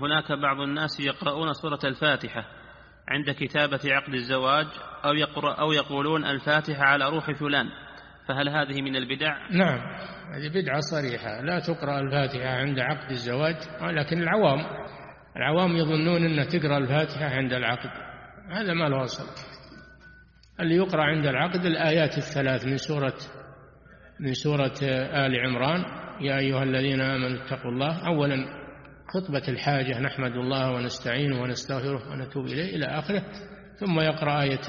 هناك بعض الناس يقرؤون سورة الفاتحة عند كتابة عقد الزواج أو يقولون الفاتحة على روح فلان، فهل هذه من البدع؟ نعم، هذه بدعة صريحة، لا تقرأ الفاتحة عند عقد الزواج، لكن العوام يظنون أن تقرأ الفاتحة عند العقد، هذا ما له أصل. اللي يقرأ عند العقد الآيات الثلاث من سورة آل عمران: يا أيها الذين آمنوا اتقوا الله، أولا خطبة الحاجة نحمد الله ونستعينه ونستغفره ونتوب إليه إلى آخره، ثم يقرأ آية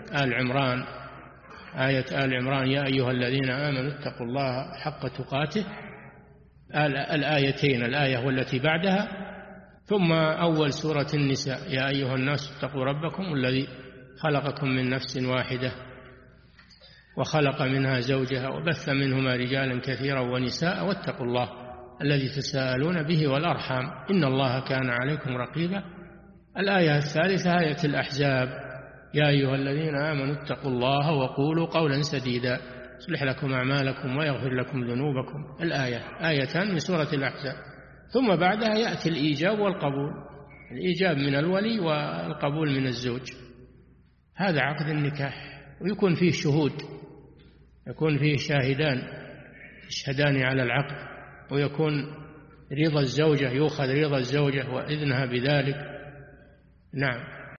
آل عمران يا أيها الذين آمنوا اتقوا الله حق تقاته، الآيتين، الآية والتي بعدها، ثم أول سورة النساء: يا أيها الناس اتقوا ربكم الذي خلقكم من نفس واحدة وخلق منها زوجها وبث منهما رجالا كثيرا ونساء واتقوا الله الذي تساءلون به والأرحام إن الله كان عليكم رقيبا. الآية الثالثة آية الأحزاب: يا أيها الذين آمنوا اتقوا الله وقولوا قولا سديدا يصلح لكم أعمالكم ويغفر لكم ذنوبكم. آيتان من سورة الأحزاب. ثم بعدها يأتي الإيجاب والقبول، الإيجاب من الولي والقبول من الزوج. هذا عقد النكاح، ويكون فيه شهود، يكون فيه شاهدان يشهدان على العقد، ويكون رضا الزوجة، يؤخذ رضا الزوجة وإذنها بذلك. نعم.